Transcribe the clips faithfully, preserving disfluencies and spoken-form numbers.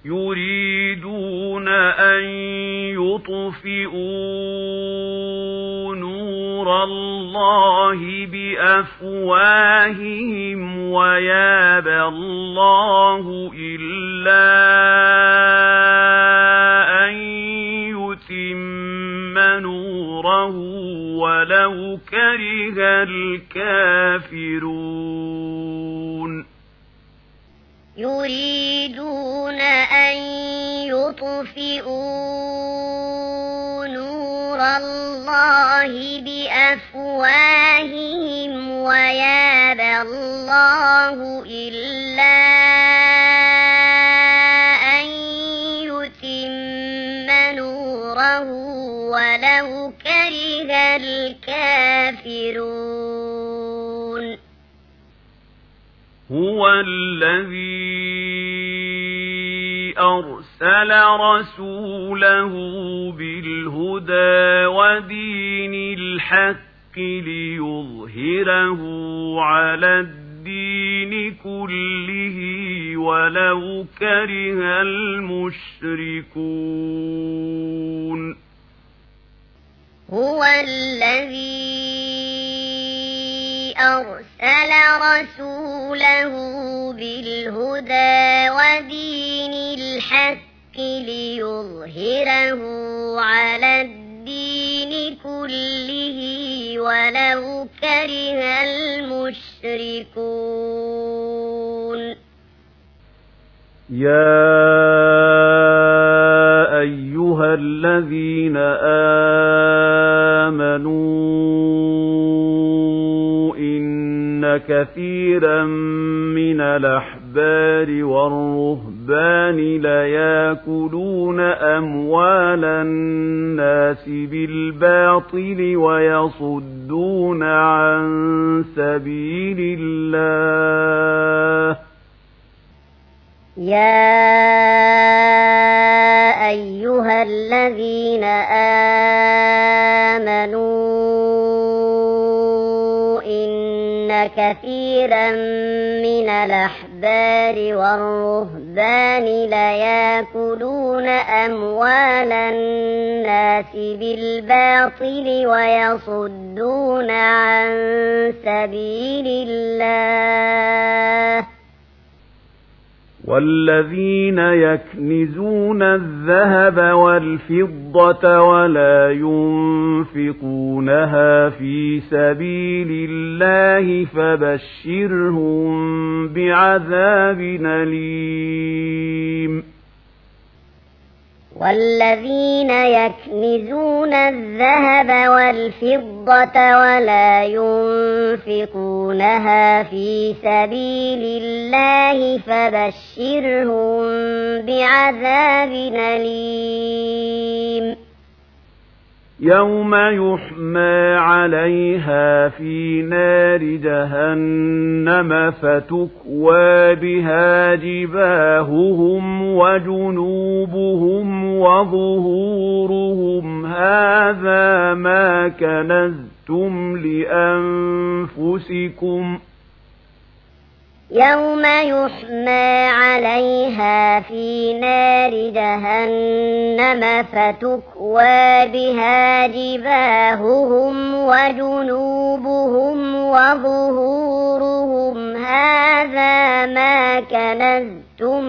يريدون أن يطفئوا نور الله بأفواههم ويابى الله إلا أن يتم نوره ولو كره الكافرون يريدون أن يطفئوا نور الله بأفواههم ويابى الله إلا أن يتم نوره ولو كره الكافرون هو الذي أرسل رسوله بالهدى ودين الحق ليظهره على الدين كله ولو كره المشركون هو الذي أرسل رسوله بالهدى ودين الحق ليظهره على الدين كله ولو كره المشركون يا أيها الذين آمنوا إن كثيرا من الأحبار والرهبان ليأكلون أموال الناس بالباطل ويصدون عن سبيل الله يا أيها الذين آمنوا إن كثيرا من الأحبار والرهبان ليأكلون أموال الناس بالباطل ويصدون عن سبيل الله والذين يكنزون الذهب والفضة ولا ينفقونها في سبيل الله فبشرهم بعذاب أليم والذين يكنزون الذهب والفضة ولا ينفقونها في سبيل الله فبشرهم بعذاب أليم يوم يحمى عليها في نار جهنم فتكوى بها جباههم وجنوبهم وظهورهم هذا ما كنزتم لأنفسكم يوم يحمى عليها في نار جهنم فتكوى بها جباههم وجنوبهم وظهورهم هذا ما كنزتم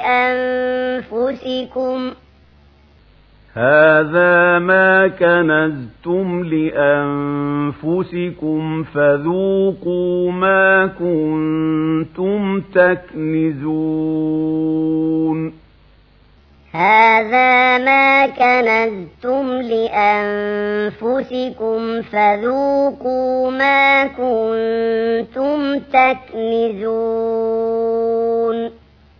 لأنفسكم هذا ما كنزتم لأنفسكم فذوقوا ما كنتم تكنزون هذا ما كنزتم لأنفسكم فذوقوا ما كنتم تكنزون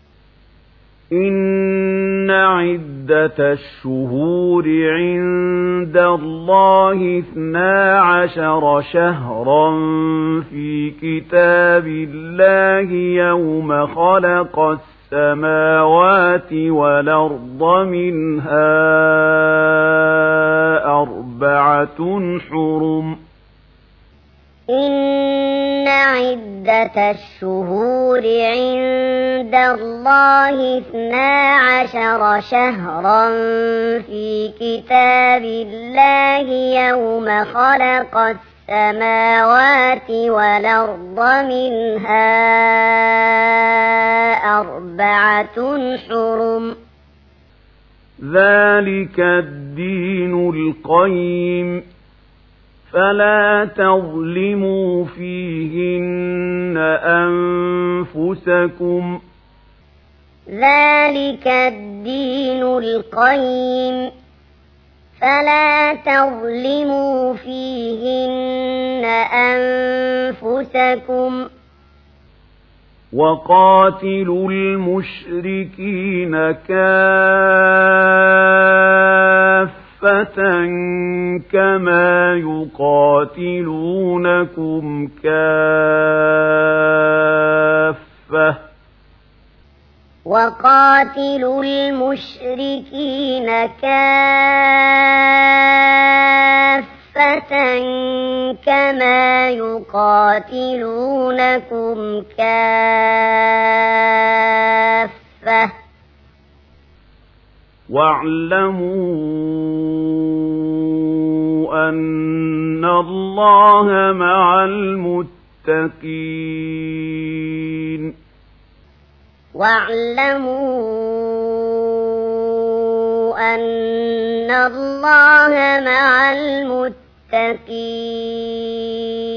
إن عدة الشهور عند الله اثنا عشر شهرا في كتاب الله يوم خلق السماوات والأرض منها أربعة حرم إن عدة الشهور عند الله اثنا عشر شهرا في كتاب الله يوم خلق السماوات والأرض منها أربعة حرم ذلك الدين القيم فلا تظلموا فيهن أنفسكم ذلك الدين القيم فلا تظلموا فيهن أنفسكم وقاتلوا المشركين كافة كما يقاتلونكم كافة وقاتلوا المشركين كافة كما يقاتلونكم كافة واعلموا أن الله مع المتقين واعلموا أن الله مع المتقين